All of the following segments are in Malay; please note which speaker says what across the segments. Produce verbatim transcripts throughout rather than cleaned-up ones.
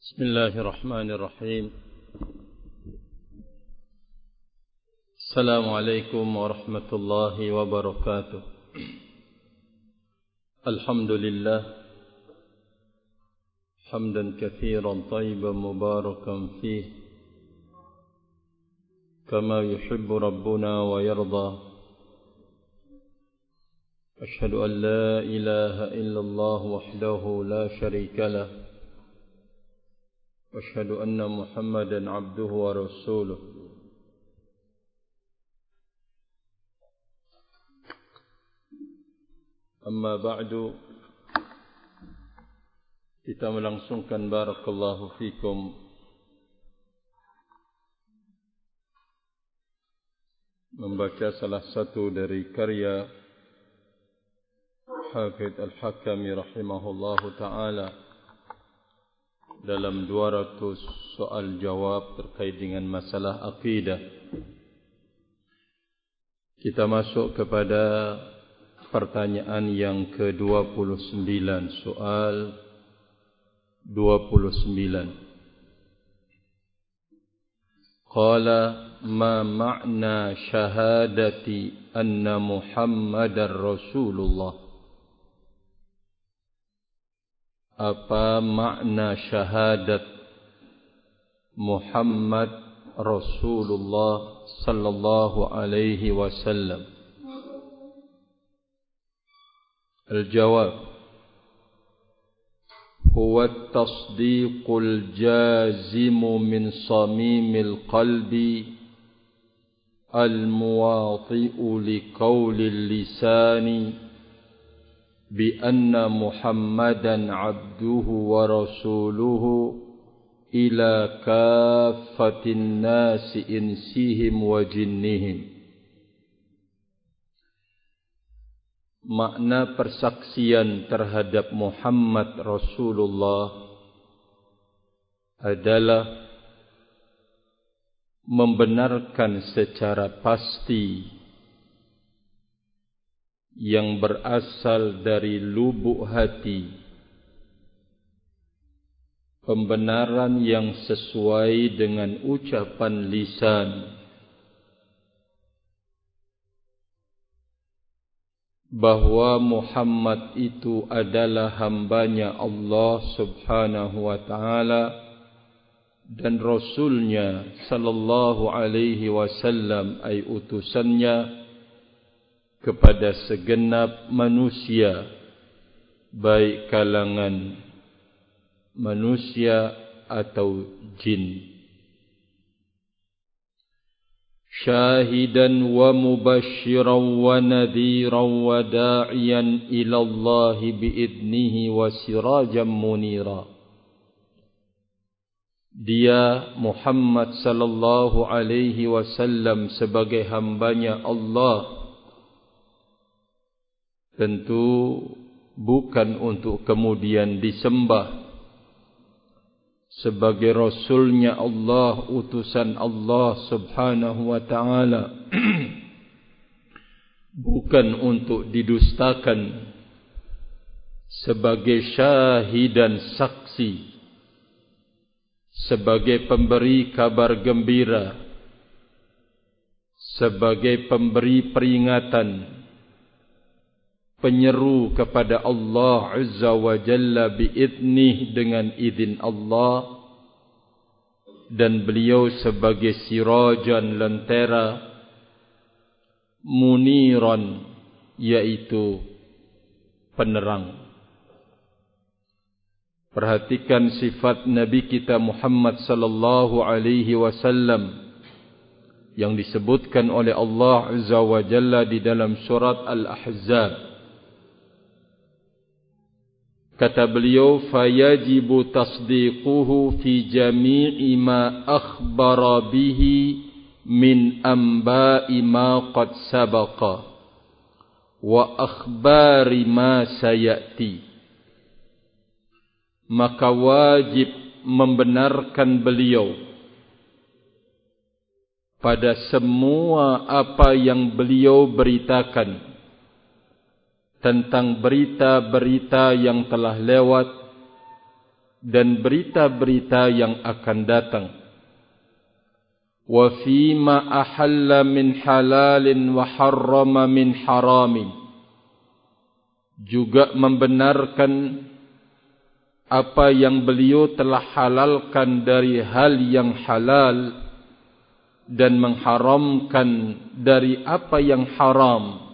Speaker 1: بسم الله الرحمن الرحيم. السلام عليكم ورحمة الله وبركاته. الحمد لله حمدا كثيرا طيبا مباركا فيه كما يحب ربنا ويرضى. أشهد أن لا إله إلا الله وحده لا شريك له وأشهد أن محمدا عبده ورسوله. Amma ba'du, kita melangsungkan barakallahu fikum membaca salah satu dari karya Hafidh Al-Hakami rahimahullahu ta'ala dalam dua ratus soal jawab terkait dengan masalah akidah. Kita masuk kepada pertanyaan yang ke dua puluh sembilan, soal dua puluh sembilan. Qala ma ma'na syahadati anna Muhammadar Rasulullah. Apa makna syahadat Muhammad Rasulullah sallallahu alaihi wasallam? Al-jawab, huwa at-tasdiqul jazimu min samimil qalbi al-muwati'u li qawlil lisani بأن محمدا عبده ورسوله إلى كافة الناس إنسهم وجنهم. Makna persaksian terhadap Muhammad Rasulullah adalah membenarkan secara pasti yang berasal dari lubuk hati, pembenaran yang sesuai dengan ucapan lisan, bahwa Muhammad itu adalah hambanya Allah subhanahu wa ta'ala dan Rasulnya sallallahu alaihi wasallam, ay utusannya kepada segenap manusia, baik kalangan manusia atau jin. Syahidan wa mubashiran wa nadhiran wa da'iyan ila Allah bi'idnihi wa sirajan munira. Dia Muhammad sallallahu alaihi wasallam sebagai hambanya Allah tentu bukan untuk kemudian disembah, sebagai Rasulnya Allah, utusan Allah subhanahu wa ta'ala, bukan untuk didustakan, sebagai syahid dan saksi, sebagai pemberi kabar gembira, sebagai pemberi peringatan, penyeru kepada Allah Azza wa Jalla bi'idnih, dengan izin Allah, dan beliau sebagai sirajan, lentera, muniran, yaitu penerang. Perhatikan sifat Nabi kita Muhammad sallallahu alaihi wasallam yang disebutkan oleh Allah Azza wa Jalla di dalam surat Al-Ahzab. Kata beliau, fayajibu tasdiquhu fi jami'i ma akhbara bihi min amba'i ma qad sabaqa wa akhbari ma sayati. Maka wajib membenarkan beliau pada semua apa yang beliau beritakan tentang berita-berita yang telah lewat dan berita-berita yang akan datang. Wa fima ahalla min halalin wa harrama min haramin. Juga membenarkan apa yang beliau telah halalkan dari hal yang halal dan mengharamkan dari apa yang haram.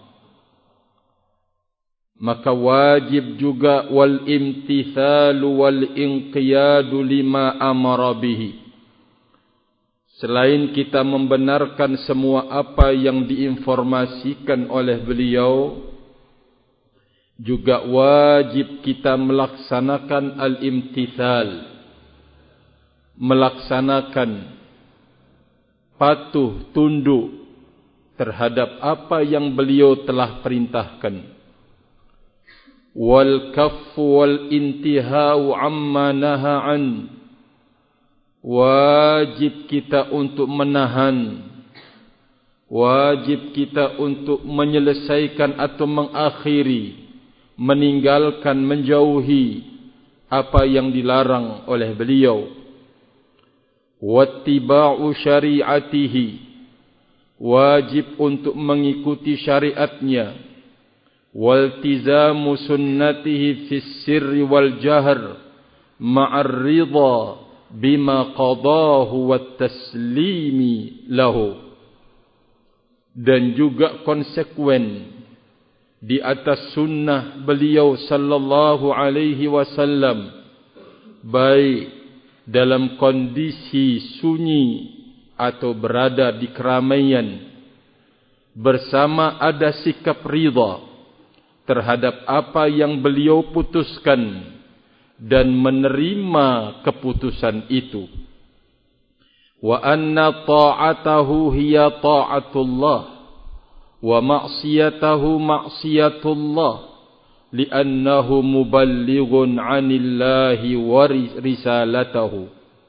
Speaker 1: Maka wajib juga wal imtithalu wal inqiyadu lima amara bihi. Selain kita membenarkan semua apa yang diinformasikan oleh beliau, juga wajib kita melaksanakan al-imtithal, melaksanakan patuh tunduk terhadap apa yang beliau telah perintahkan. Wal kaffu wal intihau amma naha an. Wajib kita untuk menahan, wajib kita untuk menyelesaikan atau mengakhiri, meninggalkan, menjauhi apa yang dilarang oleh beliau. Wattiba'u syari'atihi, wajib untuk mengikuti syariatnya. Waltizamu sunnatihi fis sirri wal jahr ma'ar ridha bima qadahu wat taslimi lahu. Dan juga konsekuen di atas sunnah beliau sallallahu alaihi wasallam, baik dalam kondisi sunyi atau berada di keramaian, bersama ada sikap ridha terhadap apa yang beliau putuskan dan menerima keputusan itu. Wa anna ta'atahu hiya ta'atullah wa ma'siyatahu ma'siyatullah li'annahu muballighun 'anillahi wa risalatahu.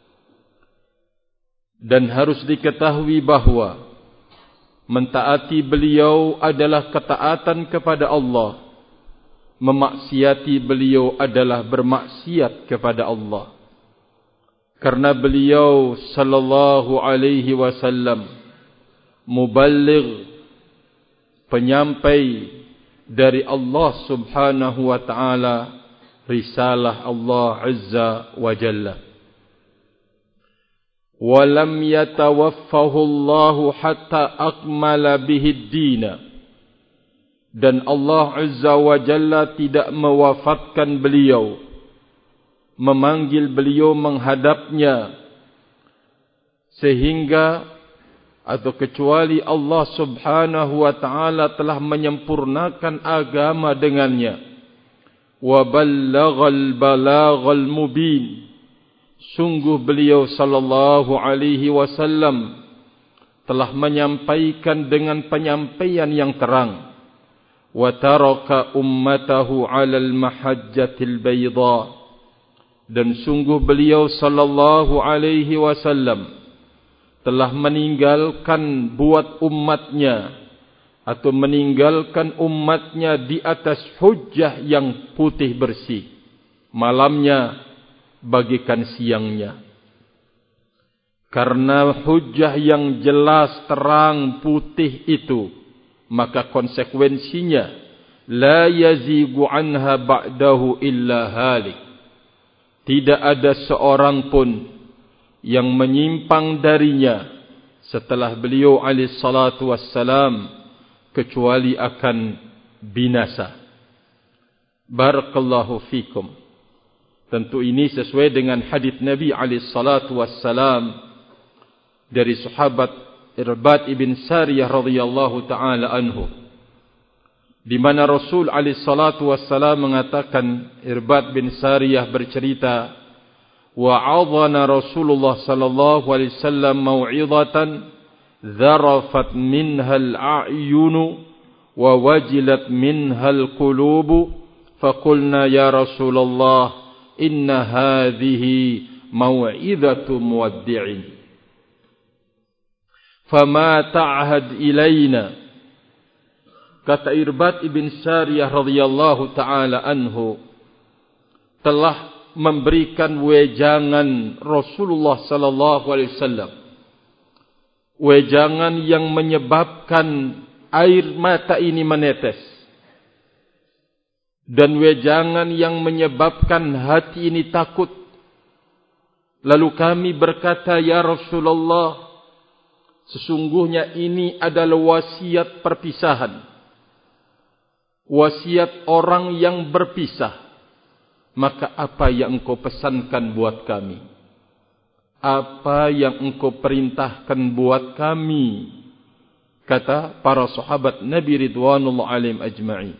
Speaker 1: Dan harus diketahui bahwa mentaati beliau adalah ketaatan kepada Allah, memaksiati beliau adalah bermaksiat kepada Allah. Karena beliau sallallahu alaihi wasallam muballigh, penyampai dari Allah subhanahu wa ta'ala, risalah Allah azza wa jalla. Walam yatawaffahu Allahu hatta akmala bihi ad-dina. Dan Allah azza wa jalla tidak mewafatkan beliau, memanggil beliau menghadapnya, sehingga atau kecuali Allah subhanahu wa ta'ala telah menyempurnakan agama dengannya. Wa ballaghal balaghal mubin. Sungguh beliau sallallahu alaihi wasallam telah menyampaikan dengan penyampaian yang terang. Wa taraka ummatahu 'alal mahajjatil bayda. Dan sungguh beliau sallallahu alaihi wasallam telah meninggalkan buat umatnya atau meninggalkan umatnya di atas hujjah yang putih bersih, malamnya bagikan siangnya. Karena hujjah yang jelas, terang, putih itu, maka konsekuensinya la yazigu anha ba'dahu illa halik. Tidak ada seorang pun yang menyimpang darinya setelah beliau alaihi salatu wassalam, kecuali akan binasa. Barakallahu fikum. Tentu ini sesuai dengan hadis Nabi alaihi salatu wassalam dari sahabat Irbad ibn Sariyah radhiyallahu taala anhu, di mana Rasul alaihi salatu wassalam mengatakan, Irbad bin Sariyah bercerita, wa'adhana Rasulullah sallallahu alaihi wasallam mau'izatan dharafat minha al-a'yunu wa wajilat minha al-qulubu, faqulna ya Rasulullah inna hadhihi mau'izatu muwaddi'in fama ta'had ilaina. Kata Irbad ibn Sariyah radhiyallahu taala anhu, telah memberikan wejangan Rasulullah sallallahu alaihi wasallam. Wejangan yang menyebabkan air mata ini menetes. Dan wejangan yang menyebabkan hati ini takut. Lalu kami berkata, ya Rasulullah, sesungguhnya ini adalah wasiat perpisahan. Wasiat orang yang berpisah. Maka apa yang engkau pesankan buat kami? Apa yang engkau perintahkan buat kami? Kata para sahabat Nabi Ridwanullah alaihim ajma'in.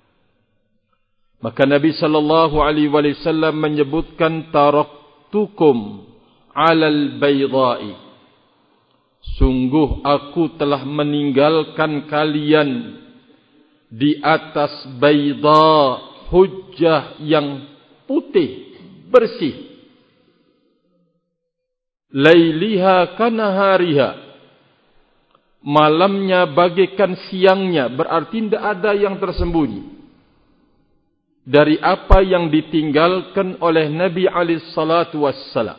Speaker 1: Maka Nabi sallallahu alaihi wasallam menyebutkan taraktukum 'alal baydha'i. Sungguh aku telah meninggalkan kalian di atas baydha, hujjah yang putih, bersih. Lailiha kanahariha. Malamnya bagaikan siangnya, berarti tidak ada yang tersembunyi dari apa yang ditinggalkan oleh Nabi alaihi salatu wassalam.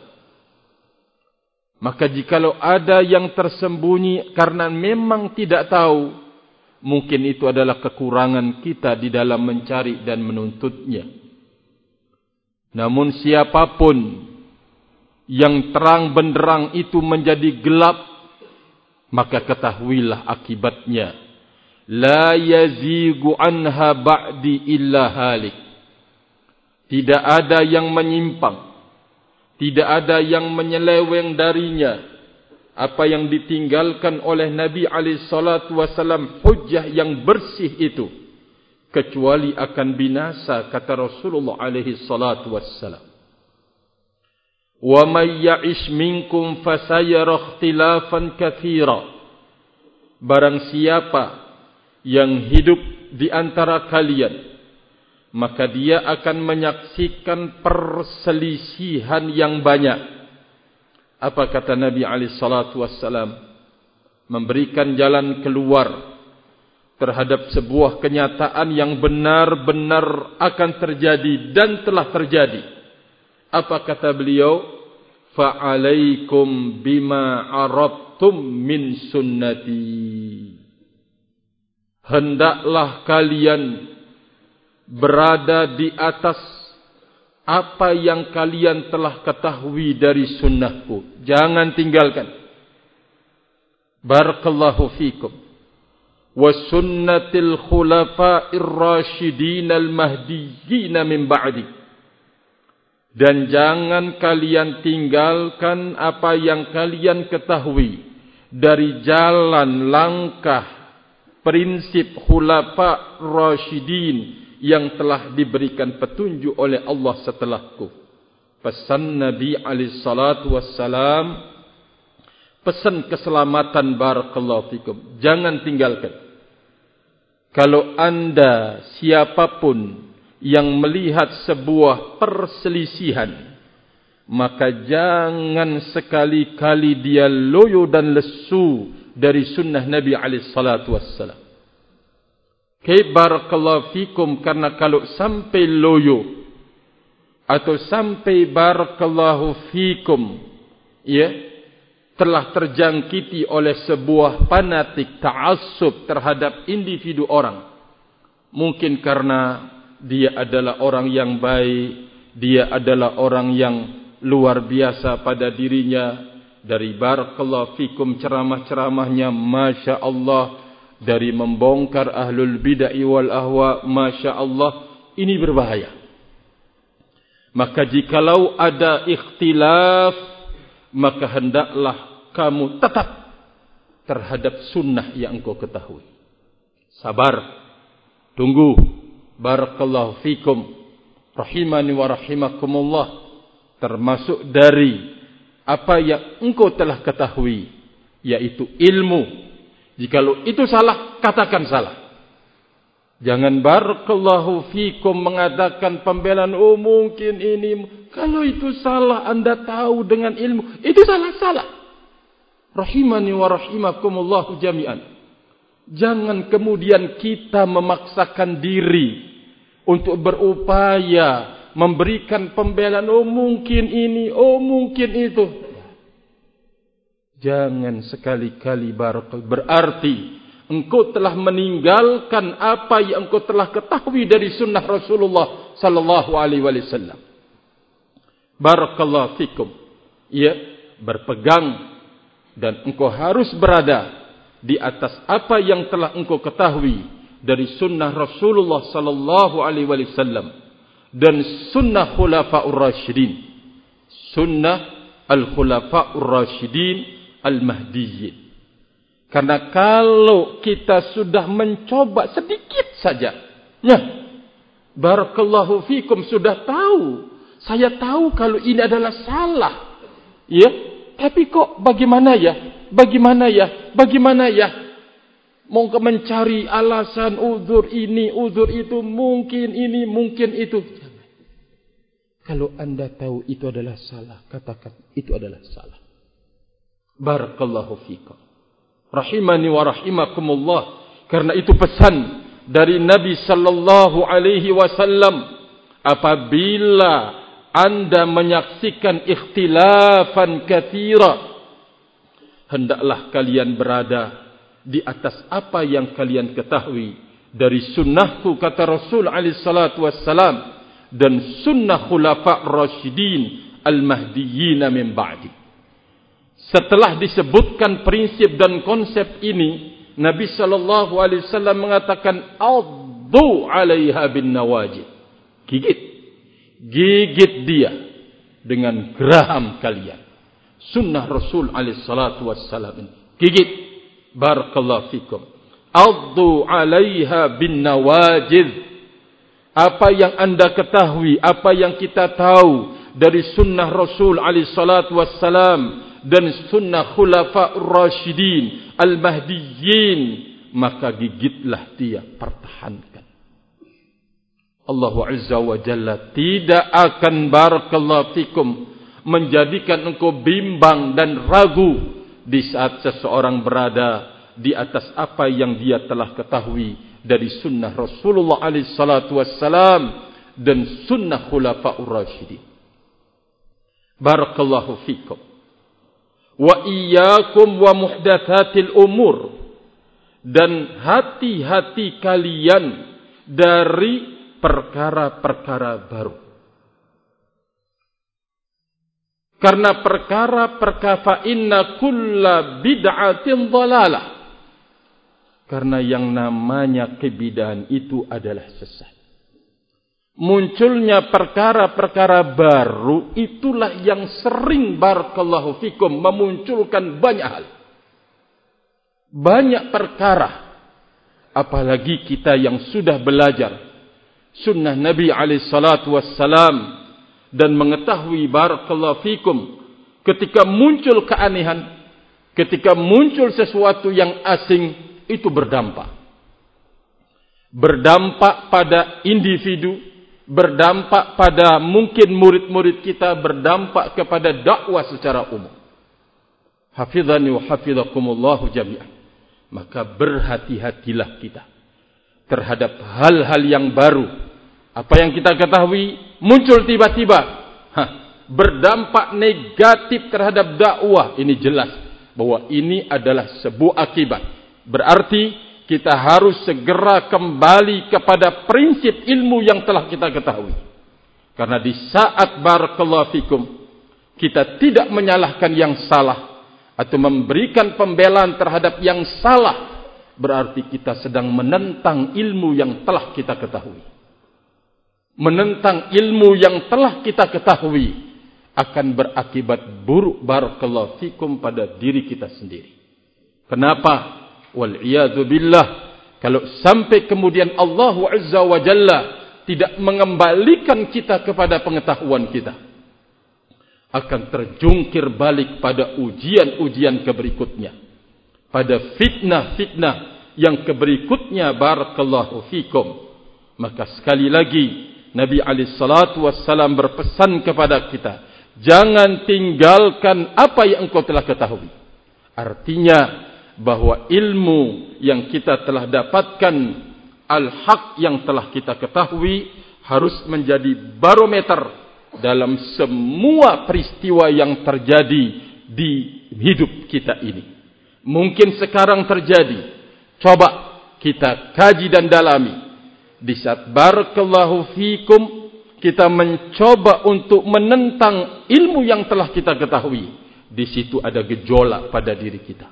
Speaker 1: Maka jikalau ada yang tersembunyi karena memang tidak tahu, mungkin itu adalah kekurangan kita di dalam mencari dan menuntutnya. Namun siapapun yang terang benderang itu menjadi gelap, maka ketahuilah akibatnya. La yazigu anha ba'di illa halik. Tidak ada yang menyimpang, tidak ada yang menyeleweng darinya. Apa yang ditinggalkan oleh Nabi alaihi salatu wasallam, hujjah yang bersih itu, kecuali akan binasa, kata Rasulullah alaihi salatu wassalam. Wa may ya'ish minkum fasayara ikhtilafan katsira. Barang siapa yang hidup di antara kalian, maka dia akan menyaksikan perselisihan yang banyak. Apa kata Nabi alaihi salatu wassalam? Memberikan jalan keluar terhadap sebuah kenyataan yang benar-benar akan terjadi dan telah terjadi. Apa kata beliau? Fa'alaikum bima arabtum min sunnati. Hendaklah kalian berada di atas apa yang kalian telah ketahui dari sunnahku. Jangan tinggalkan. Barakallahu fikum. Wa sunnatil khulafa'ir rasyidin al-mahdiyyin min ba'di. Dan jangan kalian tinggalkan apa yang kalian ketahui dari jalan langkah prinsip khulafa' rasyidin yang telah diberikan petunjuk oleh Allah setelahku. Pesan Nabi alaihi salatu wassalam, pesan keselamatan, barakallahu fikum. Jangan tinggalkan. Kalau anda, siapapun yang melihat sebuah perselisihan, maka jangan sekali-kali dia loyo dan lesu dari sunnah Nabi alaihi salatu wassalam. Kay barakallahu fikum, karena kalau sampai loyo atau sampai barakallahu fikum, ya, telah terjangkiti oleh sebuah fanatik ta'assub terhadap individu orang. Mungkin karena dia adalah orang yang baik, dia adalah orang yang luar biasa pada dirinya. Dari barakallahu fikum ceramah-ceramahnya, masya Allah, dari membongkar ahlul bid'ah wal ahwa, masya Allah, ini berbahaya. Maka jikalau ada ikhtilaf, maka hendaklah kamu tetap terhadap sunnah yang engkau ketahui. Sabar, tunggu. Barakallahu fikum, rahimani wa rahimakumullah. Termasuk dari apa yang engkau telah ketahui, yaitu ilmu. Jikalau itu salah, katakan salah. Jangan barakallahu fikum mengadakan pembelaan, oh mungkin ini. Kalau itu salah, anda tahu dengan ilmu, itu salah-salah. Rahimani wa rahimakumullahu jami'an. Jangan kemudian kita memaksakan diri untuk berupaya memberikan pembelaan, oh mungkin ini, oh mungkin itu. Jangan sekali-kali barakallahu, berarti engkau telah meninggalkan apa yang engkau telah ketahui dari sunnah Rasulullah sallallahu alaihi wasallam. Barakallahu fikum. Ya, berpegang dan engkau harus berada di atas apa yang telah engkau ketahui dari sunnah Rasulullah sallallahu alaihi wasallam dan sunnah khulafa'ur rasyidin, sunnah al-khulafa'ur rasyidin al-mahdiyyin. Karena kalau kita sudah mencoba sedikit saja, ya, barakallahu fikum, sudah tahu, saya tahu kalau ini adalah salah, ya, tapi kok bagaimana ya, bagaimana ya, bagaimana ya, mau mencari alasan, uzur ini, uzur itu, mungkin ini, mungkin itu. Jangan. Kalau anda tahu itu adalah salah, katakan itu adalah salah. Barakallahu fikum. Rahimani wa rahimakumullah. Karena itu pesan dari Nabi sallallahu alaihi wasallam, apabila anda menyaksikan ikhtilafan katsira, hendaklah kalian berada di atas apa yang kalian ketahui dari sunnahku, kata Rasul alaihi salatu wassalam, dan sunnah khulafa' rasyidin al-mahdiyyin min ba'di. Setelah disebutkan prinsip dan konsep ini, Nabi sallallahu alaihi wasallam mengatakan, addu 'alaiha bin nawajid. Gigit. Gigit dia dengan geraham kalian. Sunnah Rasul alaihi salatu wassalam ini. Gigit. Barakallahu fikum. Addu 'alaiha bin nawajid. Apa yang anda ketahui, apa yang kita tahu dari sunnah Rasul alaihi salatu wassalam dan sunnah khulafa'ur rasyidin al-mahdiyyin, maka gigitlah dia, pertahankan. Allah Azza wa Jalla tidak akan, barakallahu fikum, menjadikan engkau bimbang dan ragu di saat seseorang berada di atas apa yang dia telah ketahui dari sunnah Rasulullah alaihi salatu wassalam dan sunnah khulafa'ur rasyidin. Barakallahu fikum. Wa iyyakum wa muhdatsatil umur, dan hati-hati kalian dari perkara-perkara baru. Karena perkara-perkara, fa inna kulla bid'atin dhalalah. Karena yang namanya kebid'ahan itu adalah sesat. Munculnya perkara-perkara baru itulah yang sering, barakallahu fikum, memunculkan banyak hal. Banyak perkara. Apalagi kita yang sudah belajar sunnah Nabi alaihi salatu wassalam dan mengetahui, barakallahu fikum, ketika muncul keanehan, ketika muncul sesuatu yang asing, itu berdampak. Berdampak pada individu, berdampak pada mungkin murid-murid kita, berdampak kepada dakwah secara umum. Hafizani wa hafizakumullahu jami'an. Maka berhati-hatilah kita terhadap hal-hal yang baru. Apa yang kita ketahui muncul tiba-tiba, hah, berdampak negatif terhadap dakwah. Ini jelas bahwa ini adalah sebuah akibat. Berarti kita harus segera kembali kepada prinsip ilmu yang telah kita ketahui. Karena di saat, barakallahu fikum, kita tidak menyalahkan yang salah atau memberikan pembelaan terhadap yang salah, berarti kita sedang menentang ilmu yang telah kita ketahui. Menentang ilmu yang telah kita ketahui akan berakibat buruk, barakallahu fikum, pada diri kita sendiri. Kenapa? Wal'iyadu billah, kalau sampai kemudian Allah Azza wa Jalla tidak mengembalikan kita kepada pengetahuan kita, akan terjungkir balik pada ujian-ujian keberikutnya, pada fitnah-fitnah yang keberikutnya, barakallahu fikum. Maka sekali lagi Nabi alaihi salatu wassalam berpesan kepada kita, jangan tinggalkan apa yang engkau telah ketahui. Artinya bahwa ilmu yang kita telah dapatkan, al-haq yang telah kita ketahui, harus menjadi barometer dalam semua peristiwa yang terjadi di hidup kita ini. Mungkin sekarang terjadi, coba kita kaji dan dalami. Di saat barakallahu fikum, kita mencoba untuk menentang ilmu yang telah kita ketahui. Di situ ada gejolak pada diri kita.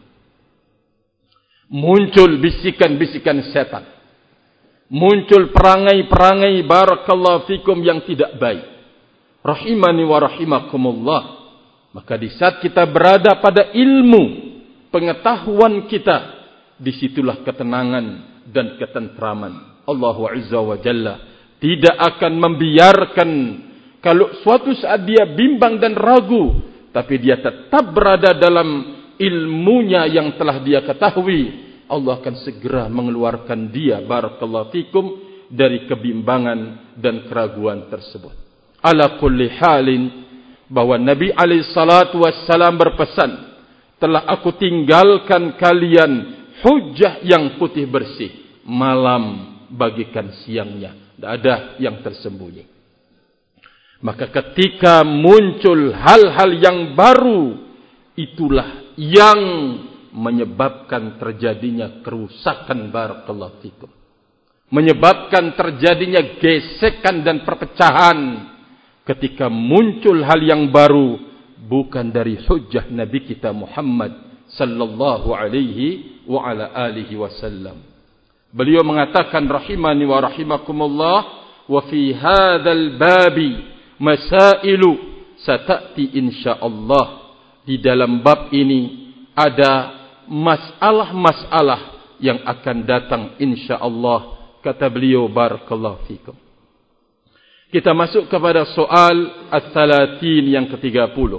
Speaker 1: Muncul bisikan-bisikan setan. Muncul perangai-perangai barakallahu fikum yang tidak baik. Rahimani wa rahimakumullah. Maka di saat kita berada pada ilmu, pengetahuan kita, disitulah ketenangan dan ketentraman. Allah Azza wa Jalla tidak akan membiarkan kalau suatu saat dia bimbang dan ragu, tapi dia tetap berada dalam ilmunya yang telah dia ketahui, Allah akan segera mengeluarkan dia barakallahu fikum dari kebimbangan dan keraguan tersebut. Ala kulli halin, bahwa Nabi alaihi salatu wassalam berpesan, telah aku tinggalkan kalian hujjah yang putih bersih, malam bagikan siangnya, tidak ada yang tersembunyi. Maka ketika muncul hal-hal yang baru, itulah yang menyebabkan terjadinya kerusakan barakallahu fikum, menyebabkan terjadinya gesekan dan perpecahan. Ketika muncul hal yang baru, bukan dari hujjah Nabi kita Muhammad sallallahu alaihi wa ala alihi wasallam. Beliau mengatakan rahimani wa rahimakumullah, wa fi hadzal babi masailu satati insyaallah. Di dalam bab ini ada masalah-masalah yang akan datang insyaallah, kata beliau barakallahu fikum. Kita masuk kepada soal as-salatin yang ketiga puluh.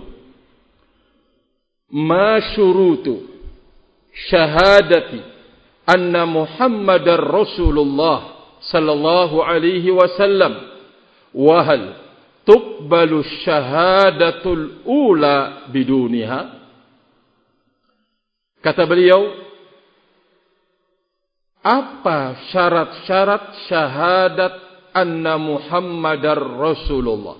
Speaker 1: Ma syurutu syahadati anna Muhammadar Rasulullah sallallahu alaihi wasallam, wa hal tuqbalu syahadatul ula biduniha? Kata beliau, apa syarat-syarat syahadat anna Muhammadar Rasulullah?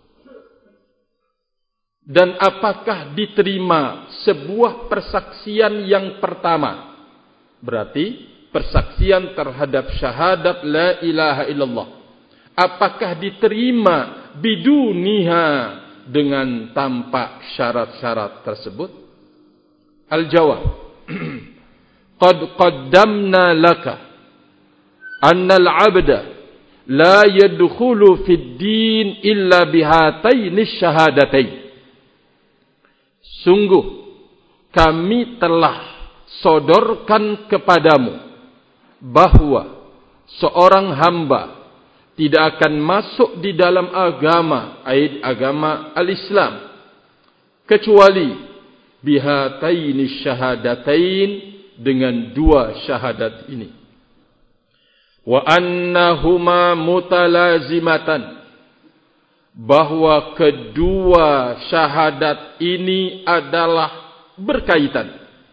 Speaker 1: Dan apakah diterima sebuah persaksian yang pertama? Berarti persaksian terhadap syahadat la ilaha illallah, apakah diterima biduniha, dengan tanpa syarat-syarat tersebut? Al-jawab, qad qaddamna laka anna al-'abda la yadkhulu fid din illa bihataini syahadatain. Sungguh kami telah sodorkan kepadamu bahwa seorang hamba tidak akan masuk di dalam agama, ayat agama al-Islam, kecuali bihataini syahadatain, dengan dua syahadat ini. Wa annahuma mutalazimatan, bahwa kedua syahadat ini adalah berkaitan.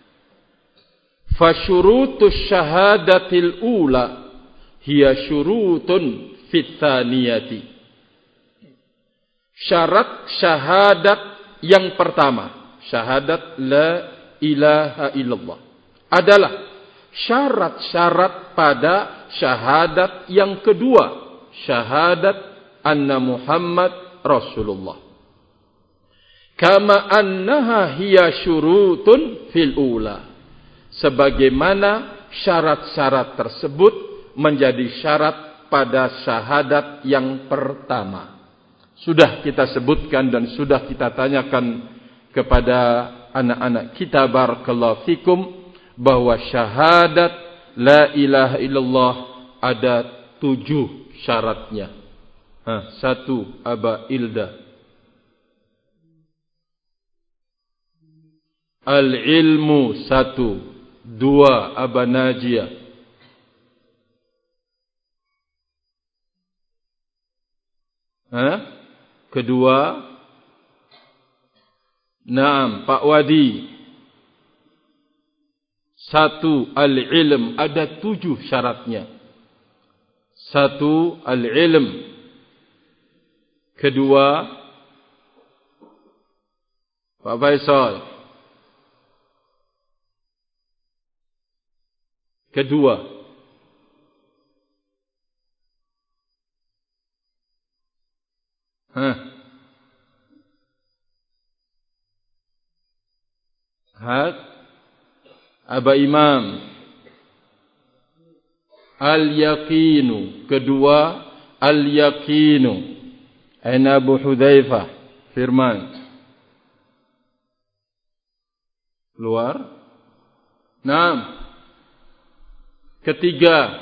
Speaker 1: Fasyurutus syahadatil ula hiya syurutun fit tsaniyati. Syarat syahadat yang pertama, syahadat la ilaha illallah, adalah syarat-syarat pada syahadat yang kedua, syahadat anna Muhammad Rasulullah. Kama annaha hiya syurutun fil ula, sebagaimana syarat-syarat tersebut menjadi syarat pada syahadat yang pertama. Sudah kita sebutkan dan sudah kita tanyakan kepada anak-anak kita barakallahu fikum, bahwa syahadat la ilaha illallah ada tujuh syaratnya. Ha, satu, Aba Ilda. Al-ilmu satu. Dua, Aba Najia. Ha? Kedua, Naam, Pak Wadi. Satu, al-ilm, ada tujuh syaratnya. Satu, al-ilm. Kedua, Pak Faisal. Kedua, Hah? Hak Aba Imam. Al-yaqinu. Kedua, al-yaqinu. Aina Abu Hudzaifah. Firman. Keluar. Naam. Ketiga,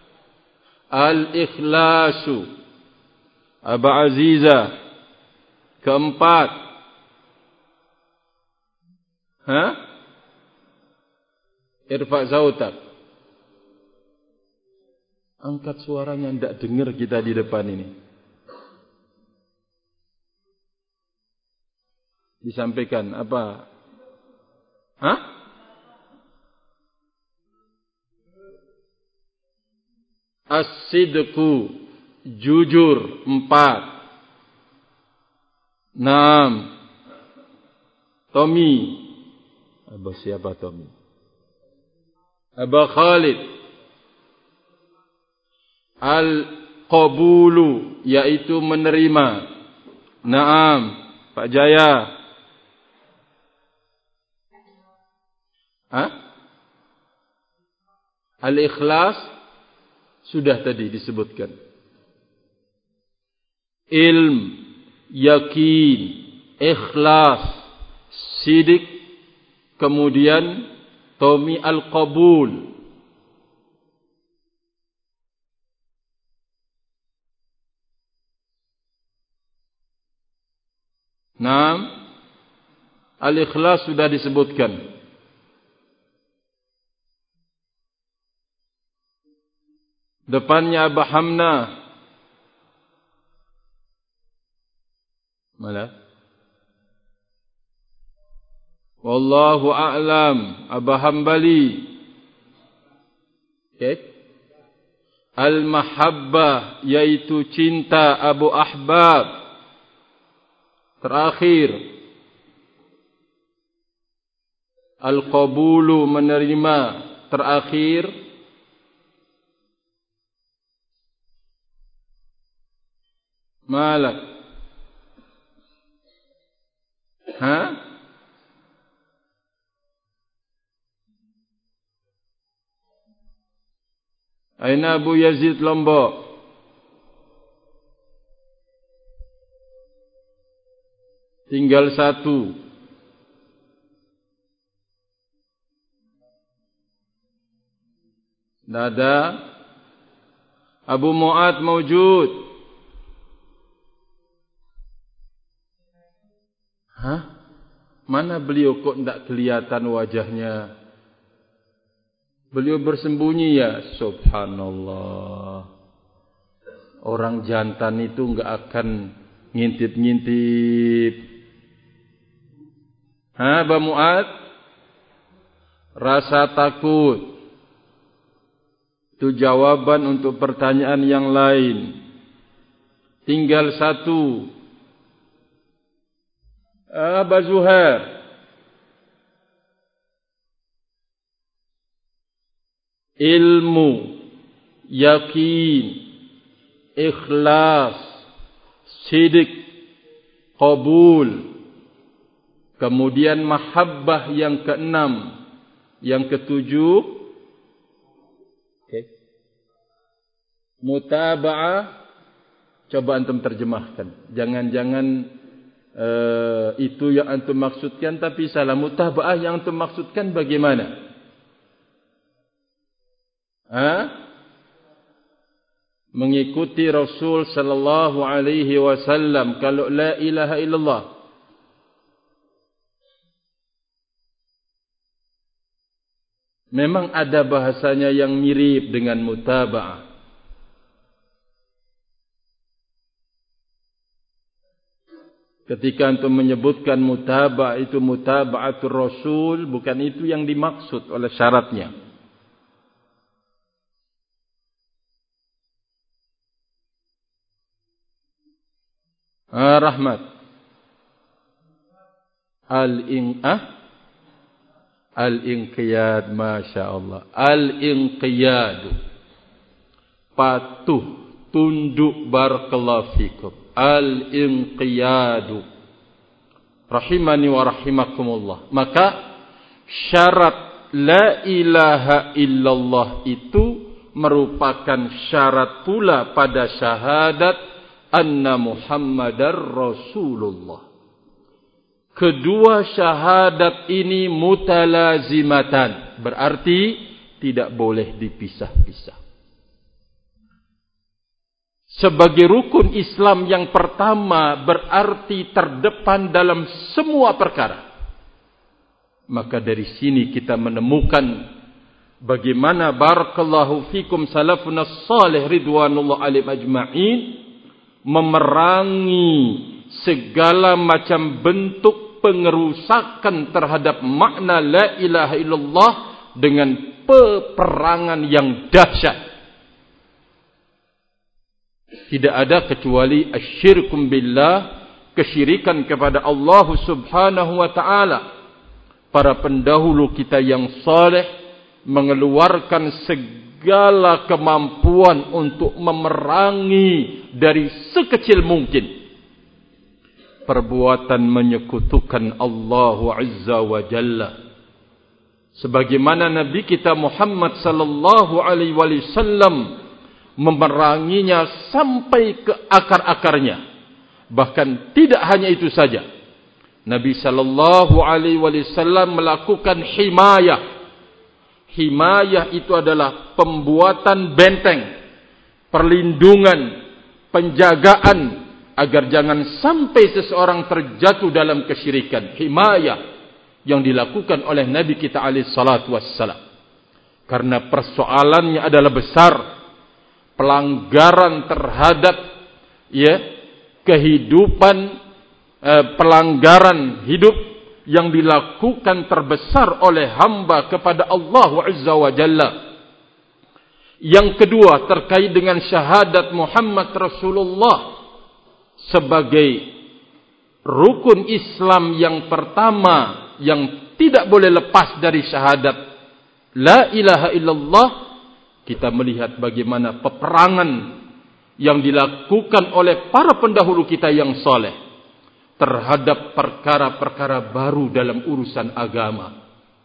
Speaker 1: al-ikhlasu. Aba Aziza. Keempat, ha? Irfa' sautak. Angkat suaranya, tidak dengar kita di depan ini. Disampaikan apa? Hah? As-sidqu, jujur. Empat. Naam. Tommy. Aba siapa Tommy? Aba Khalid. Al-qabulu, yaitu menerima. Naam. Pak Jaya. Hah? Al-ikhlas sudah tadi disebutkan. Ilm, yakin, ikhlas, sidik, kemudian Tommy al-qabul. Naam, al-ikhlas sudah disebutkan. Depannya Aba Hamna. Mana? Wallahu a'lam. Aba Hambali. Okay. Al-mahabbah, yaitu cinta. Abu Ahbab. Terakhir, al-qabulu, menerima. Terakhir, malak. Ha? Aina Abu Yazid Lombok? Tinggal satu. Nada. Abu Mu'ad mawjud. Hah? Mana beliau kok tidak kelihatan wajahnya? Beliau bersembunyi ya. Subhanallah. Orang jantan itu enggak akan ngintip-ngintip. Ha, Abu Mu'ad? Rasa takut. Itu jawaban untuk pertanyaan yang lain. Tinggal satu. Abu Zuhair. Ilmu, yakin, ikhlas, sidik, qabul. Kemudian mahabbah yang keenam. Yang ketujuh, okay, mutaba'ah. Coba antum terjemahkan. Jangan-jangan uh, itu yang antum maksudkan tapi salah. Mutaba'ah yang antum maksudkan bagaimana? Ha? Mengikuti Rasul sallallahu alaihi wasallam. Kalau la ilaha illallah, memang ada bahasanya yang mirip dengan mutaba'ah. Ketika antum menyebutkan mutaba'ah itu mutaba'atul Rasul, bukan itu yang dimaksud oleh syaratnya. Ah, Rahmat. Al-in ah? Al-inqiyad, Masya Allah. Al-inqiyad. Patuh, tunduk, barakallahu fikum. Al-inqiyad. Rahimani wa rahimakumullah. Maka syarat la ilaha illallah itu merupakan syarat pula pada syahadat anna Muhammadar Rasulullah. Kedua syahadat ini mutalazimatan, berarti tidak boleh dipisah-pisah. Sebagai rukun Islam yang pertama berarti terdepan dalam semua perkara. Maka dari sini kita menemukan bagaimana barakallahu fikum salafun salih ridwanullah alaihim ajma'in memerangi segala macam bentuk pengerusakan terhadap makna la ilaha illallah dengan peperangan yang dahsyat. Tidak ada kecuali asyirkum billah, kesyirikan kepada Allah Subhanahu wa taala. Para pendahulu kita yang saleh mengeluarkan segala kemampuan untuk memerangi dari sekecil mungkin perbuatan menyekutukan Allah Azza wa Jalla. Sebagaimana Nabi kita Muhammad sallallahu alaihi wasallam memeranginya sampai ke akar-akarnya. Bahkan tidak hanya itu saja. Nabi sallallahu alaihi wasallam melakukan himayah. Himayah itu adalah pembuatan benteng, perlindungan, penjagaan agar jangan sampai seseorang terjatuh dalam kesyirikan. Himayah yang dilakukan oleh Nabi kita alaihi salatu wassalam. Karena persoalannya adalah besar. Pelanggaran terhadap ya kehidupan, eh, pelanggaran hidup yang dilakukan terbesar oleh hamba kepada Allah Azza wa Jalla. Yang kedua terkait dengan syahadat Muhammad Rasulullah sebagai rukun Islam yang pertama yang tidak boleh lepas dari syahadat la ilaha illallah. Kita melihat bagaimana peperangan yang dilakukan oleh para pendahulu kita yang saleh terhadap perkara-perkara baru dalam urusan agama.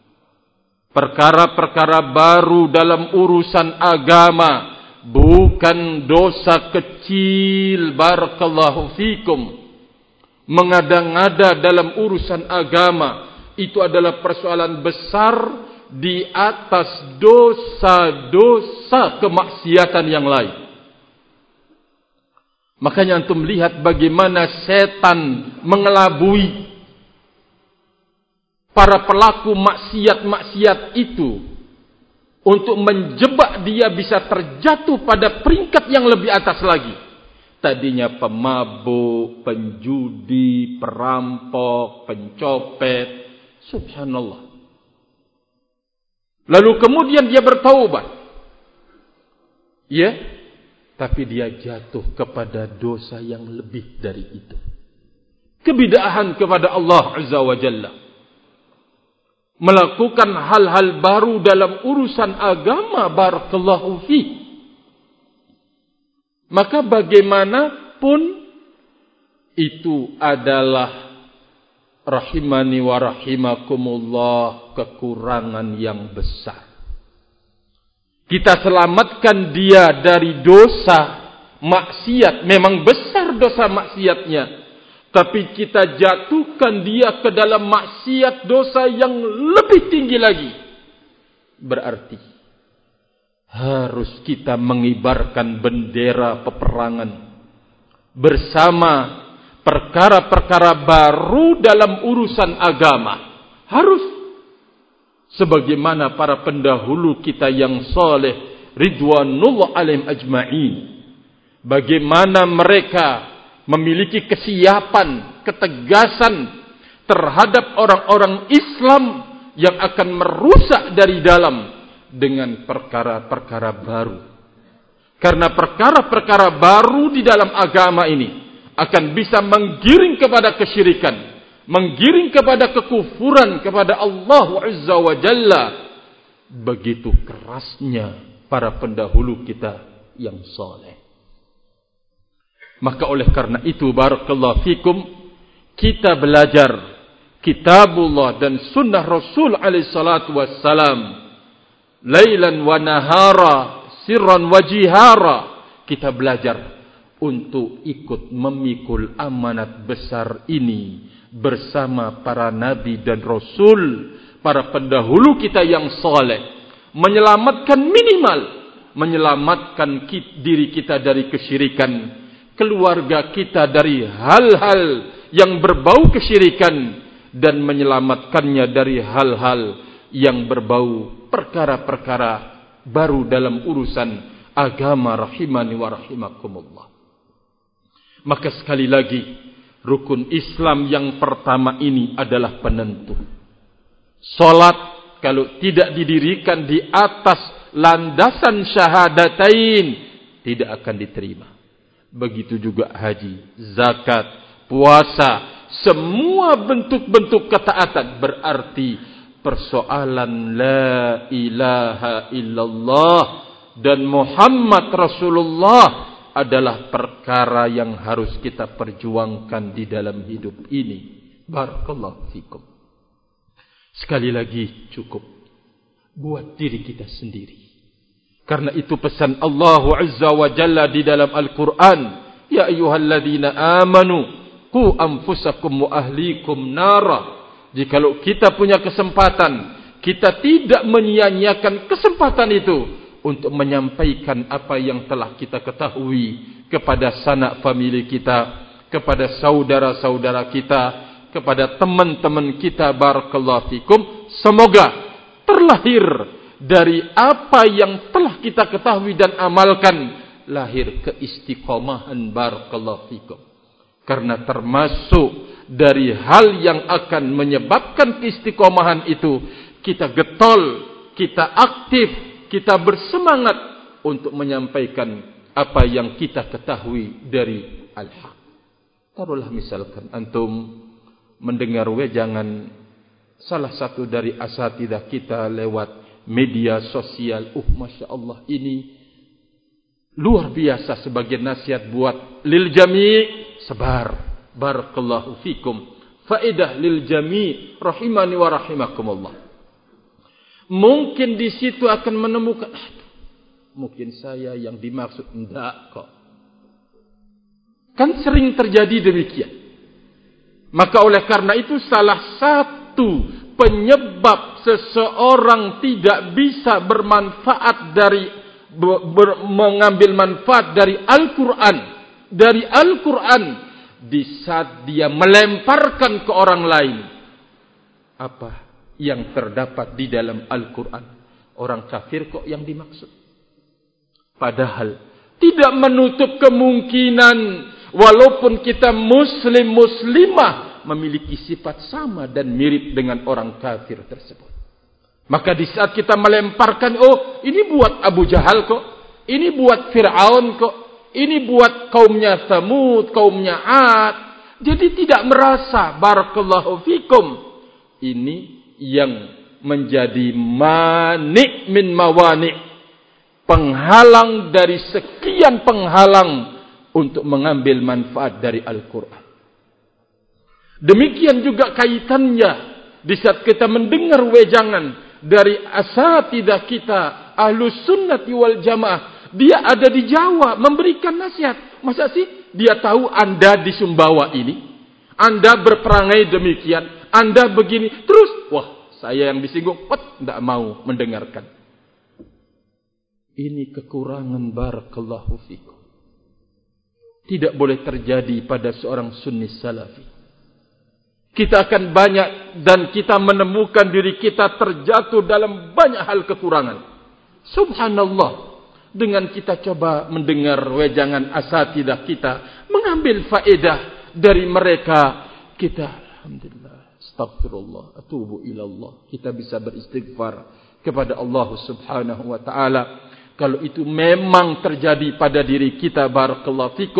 Speaker 1: Perkara-perkara baru dalam urusan agama bukan dosa kecil, barakallahu fikum. Mengada-ngada dalam urusan agama itu adalah persoalan besar di atas dosa-dosa kemaksiatan yang lain. Makanya antum lihat bagaimana setan mengelabui para pelaku maksiat-maksiat itu untuk menjebak dia bisa terjatuh pada peringkat yang lebih atas lagi. Tadinya pemabuk, penjudi, perampok, pencopet. Subhanallah. Lalu kemudian dia bertaubat. Ya, tapi dia jatuh kepada dosa yang lebih dari itu. Kebid'ahan kepada Allah Azza wa Jalla. Melakukan hal-hal baru dalam urusan agama, barakallahu fi. Maka bagaimanapun itu adalah rahimani wa rahimakumullah kekurangan yang besar. Kita selamatkan dia dari dosa maksiat. Memang besar dosa maksiatnya, tapi kita jatuhkan dia ke dalam maksiat dosa yang lebih tinggi lagi. Berarti harus kita mengibarkan bendera peperangan bersama perkara-perkara baru dalam urusan agama. Harus sebagaimana para pendahulu kita yang saleh ridwanullah alaihim ajma'in. Bagaimana mereka memiliki kesiapan, ketegasan terhadap orang-orang Islam yang akan merusak dari dalam dengan perkara-perkara baru. Karena perkara-perkara baru di dalam agama ini akan bisa menggiring kepada kesyirikan, menggiring kepada kekufuran kepada Allah Azza wa Jalla. Begitu kerasnya para pendahulu kita yang saleh. Maka oleh karena itu, barakallahu fikum, kita belajar kitabullah dan sunnah Rasul alaihi salatu wassalam, lailan wa nahara, sirran wa jihara. Kita belajar untuk ikut memikul amanat besar ini bersama para nabi dan rasul, para pendahulu kita yang saleh, menyelamatkan minimal, menyelamatkan diri kita dari kesyirikan, keluarga kita dari hal-hal yang berbau kesyirikan, dan menyelamatkannya dari hal-hal yang berbau perkara-perkara baru dalam urusan agama, rahimani wa rahimakumullah. Maka sekali lagi, rukun Islam yang pertama ini adalah penentu. Salat kalau tidak didirikan di atas landasan syahadatain, tidak akan diterima. Begitu juga haji, zakat, puasa, semua bentuk-bentuk ketaatan. Berarti persoalan la ilaha illallah dan Muhammad Rasulullah adalah perkara yang harus kita perjuangkan di dalam hidup ini. Barakallahu fikum. Sekali lagi, cukup buat diri kita sendiri. Karena itu pesan Allah Azza wa Jalla di dalam Al-Quran, ya ayyuhalladzina amanu qu anfusakum wa ahlikum nara. Jikalau kita punya kesempatan, kita tidak menyia-nyiakan kesempatan itu untuk menyampaikan apa yang telah kita ketahui kepada sanak famili kita, kepada saudara-saudara kita, kepada teman-teman kita. Barakallahu fikum. Semoga terlahir dari apa yang telah kita ketahui dan amalkan, lahir keistiqomahan. Barakallahu fikum. Karena termasuk dari hal yang akan menyebabkan keistiqomahan itu, kita getol, kita aktif, kita bersemangat untuk menyampaikan apa yang kita ketahui dari al-haq. Taruhlah misalkan antum mendengar wejangan salah satu dari asatidah kita lewat media sosial. Uh, Masya Allah, ini luar biasa sebagai nasihat buat lil jami'. Sebar. Barakallahu fikum. Faedah lil jami'. Rahimani wa rahimakumullah. Mungkin di situ akan menemukan, mungkin saya yang dimaksud. Enggak kok. Kan sering terjadi demikian. Maka oleh karena itu, salah satu penyebab seseorang tidak bisa bermanfaat dari ber, mengambil manfaat dari Al-Quran, dari Al-Quran di saat dia melemparkan ke orang lain apa yang terdapat di dalam Al-Quran. Orang kafir kok yang dimaksud. Padahal tidak menutup kemungkinan walaupun kita muslim muslimah memiliki sifat sama dan mirip dengan orang kafir tersebut. Maka di saat kita melemparkan, oh ini buat Abu Jahal kok, ini buat Fir'aun kok, ini buat kaumnya Tsamud, kaumnya Ad. Jadi tidak merasa, barakallahu fikum, ini yang menjadi manik min mawani', penghalang dari sekian penghalang untuk mengambil manfaat dari Al-Quran. Demikian juga kaitannya di saat kita mendengar wejangan dari asatidah kita Ahlus Sunnati wal Jamaah. Dia ada di Jawa memberikan nasihat. Masa sih dia tahu Anda di Sumbawa ini, Anda berperangai demikian, Anda begini, terus wah saya yang disinggung, wat, tidak mau mendengarkan. Ini kekurangan, barakallahu fikum. Tidak boleh terjadi pada seorang sunni salafi. Kita akan banyak dan kita menemukan diri kita terjatuh dalam banyak hal kekurangan. Subhanallah. Dengan kita coba mendengar wejangan asatidah kita, mengambil faedah dari mereka, kita alhamdulillah, astagfirullah, atubu ilallah, kita bisa beristighfar kepada Allah Subhanahu wa taala. Kalau itu memang terjadi pada diri kita, barakallahu fikum,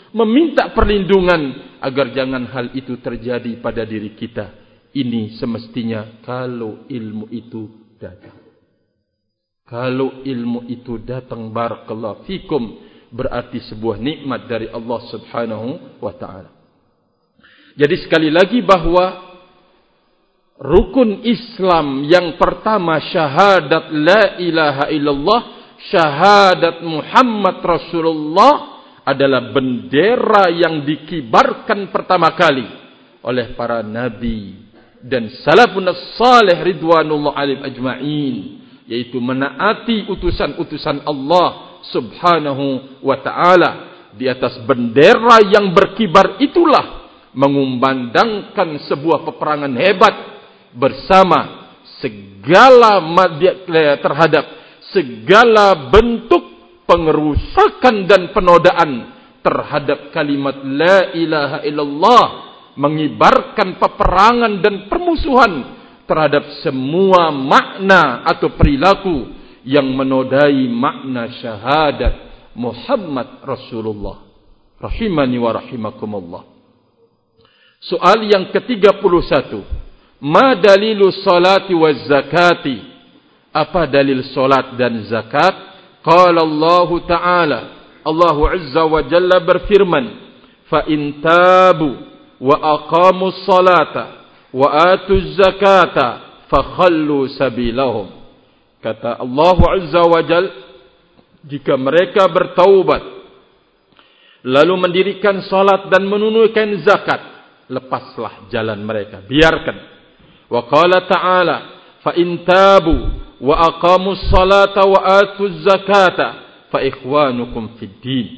Speaker 1: meminta perlindungan agar jangan hal itu terjadi pada diri kita. Ini semestinya kalau ilmu itu datang. Kalau ilmu itu datang, barakallahu fikum, berarti sebuah nikmat dari Allah Subhanahu wa taala. Jadi sekali lagi bahwa rukun Islam yang pertama syahadat la ilaha illallah, syahadat Muhammad Rasulullah adalah bendera yang dikibarkan pertama kali oleh para nabi dan salafun salih ridwanullah alaihim ajma'in, yaitu menaati utusan-utusan Allah Subhanahu wa ta'ala. Di atas bendera yang berkibar itulah mengumandangkan sebuah peperangan hebat bersama segala terhadap segala bentuk pengerusakan dan penodaan terhadap kalimat la ilaha illallah, mengibarkan peperangan dan permusuhan terhadap semua makna atau perilaku yang menodai makna syahadat Muhammad Rasulullah. Rahimani wa rahimakumullah. Soal yang ketiga puluh satu. Ma dalilu salati wa zakati? Apa dalil salat dan zakat? Qala Allah Ta'ala, Allah Azza wa Jalla berfirman, fa in tabu wa aqamu salata wa atu zakata fakhallu sabilahum. Kata Allah Azza wa Jalla, jika mereka bertaubat lalu mendirikan salat dan menunaikan zakat, lepaslah jalan mereka, biarkan. Wa qala ta'ala, fa in tabu wa aqamus salata wa atuz zakata fa ikhwanukum fid din.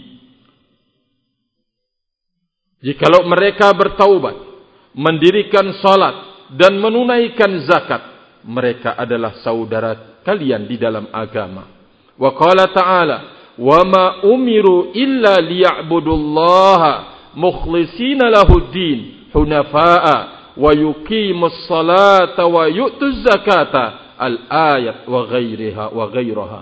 Speaker 1: Jikalau mereka bertaubat, mendirikan salat dan menunaikan zakat, mereka adalah saudara kalian di dalam agama. Wa qala ta'ala, wa ma umiru illa liya'budullaha mukhlishina lahud-din hunafa'a wa yuqimus salata wa yu'tuz zakata, al-ayat wa ghairiha wa ghairaha.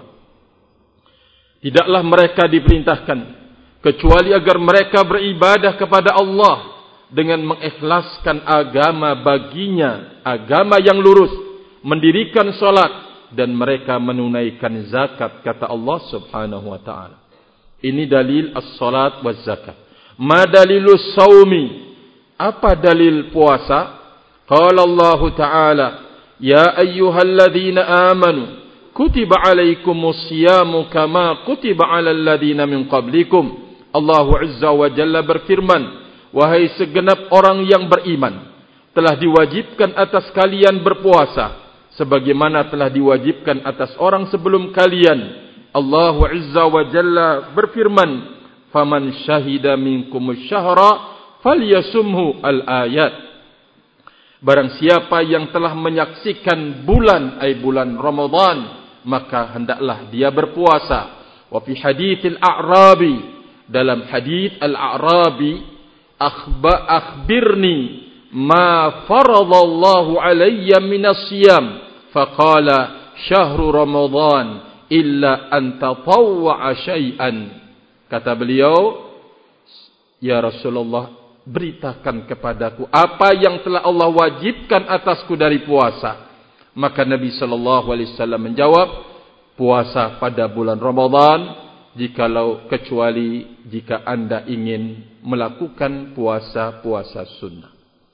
Speaker 1: Tidaklah mereka diperintahkan kecuali agar mereka beribadah kepada Allah dengan mengikhlaskan agama baginya, agama yang lurus, mendirikan salat dan mereka menunaikan zakat, kata Allah Subhanahu wa taala. Ini dalil as-salat wa zakat. Ma dalilus saumi? Apa dalil puasa? Qala Allah Ta'ala, ya ayyuhalladzina amanu kutiba alaikumus siyamu kama kutiba alal ladzina min qablikum. Allah Azza wa Jalla berfirman, wahai segenap orang yang beriman, telah diwajibkan atas kalian berpuasa sebagaimana telah diwajibkan atas orang sebelum kalian. Allah Azza wa Jalla berfirman, faman syahida minkumus syahra falyasumhu, al-ayat. Barang siapa yang telah menyaksikan bulan, ay bulan Ramadan, maka hendaklah dia berpuasa. Wa fi haditsil a'rabi, dalam hadits al-a'rabi, akhba akhbirni ma faradallahu alayya minas siyam, faqala syahru Ramadan illa an tatawwa'a syai'an. Kata beliau, ya Rasulullah, beritakan kepadaku apa yang telah Allah wajibkan atasku dari puasa. Maka Nabi sallallahu alaihi wasallam menjawab, puasa pada bulan Ramadan, jikalau kecuali jika anda ingin melakukan puasa-puasa sunnah.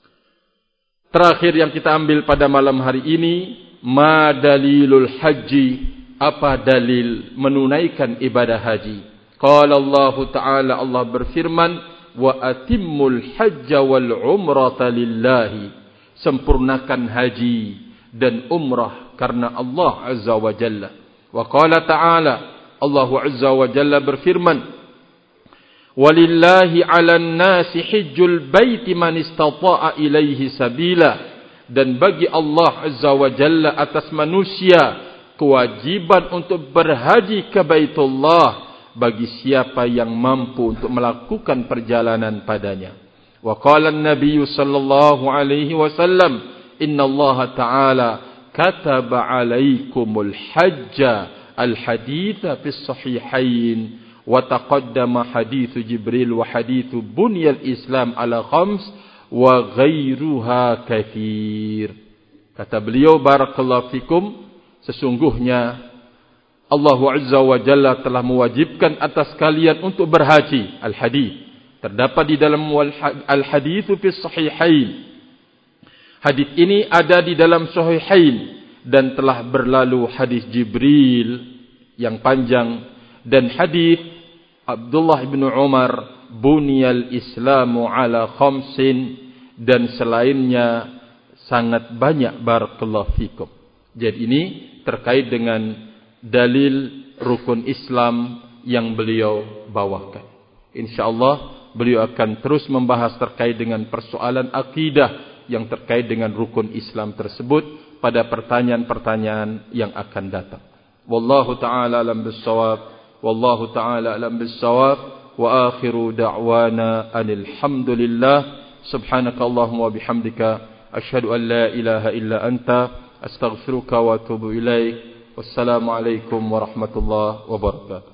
Speaker 1: Terakhir yang kita ambil pada malam hari ini, ma dalilul haji? Apa dalil menunaikan ibadah haji? Qala Allah Ta'ala, Allah berfirman, wa atimmul hajja wal umrata lillahi. Sempurnakan haji dan umrah karena Allah Azza wa Jalla. Wa qala ta'ala, Allah Azza wa Jalla berfirman, walillahi 'alan nasi hajjul baiti man istata'a ilaihi sabila. Dan bagi Allah Azza wa Jalla atas manusia kewajiban untuk berhaji ke Baitullah bagi siapa yang mampu untuk melakukan perjalanan padanya. Wa qala an-nabiy sallallahu alaihi wasallam, innallaha ta'ala kataba alaikumul hajja, al-hadits fi as-sahihain, wa taqaddama hadithu Jibril wa hadithu bunyal Islam ala khams wa ghairuha kathir. Kata beliau, barakallahu fikum, sesungguhnya Allah Azza wa Jalla telah mewajibkan atas kalian untuk berhaji. Al-hadith terdapat di dalam al-hadithu fi sahihain. Hadith ini ada di dalam sahihain dan telah berlalu hadis Jibril yang panjang dan hadis Abdullah bin Umar bunyal Islamu ala khamsin dan selainnya sangat banyak, barakallahu fikum. Jadi ini terkait dengan dalil rukun Islam yang beliau bawakan. InsyaAllah beliau akan terus membahas terkait dengan persoalan akidah yang terkait dengan rukun Islam tersebut pada pertanyaan-pertanyaan yang akan datang. Wallahu ta'ala alam bis-shawab. Wallahu ta'ala alam bis-shawab. Wa akhiru da'wana anil hamdulillah. Subhanakallahumma wa bihamdika asyhadu an la ilaha illa anta astaghfiruka wa atubu ilaik. Wassalamu alaikum warahmatullahi wabarakatuh.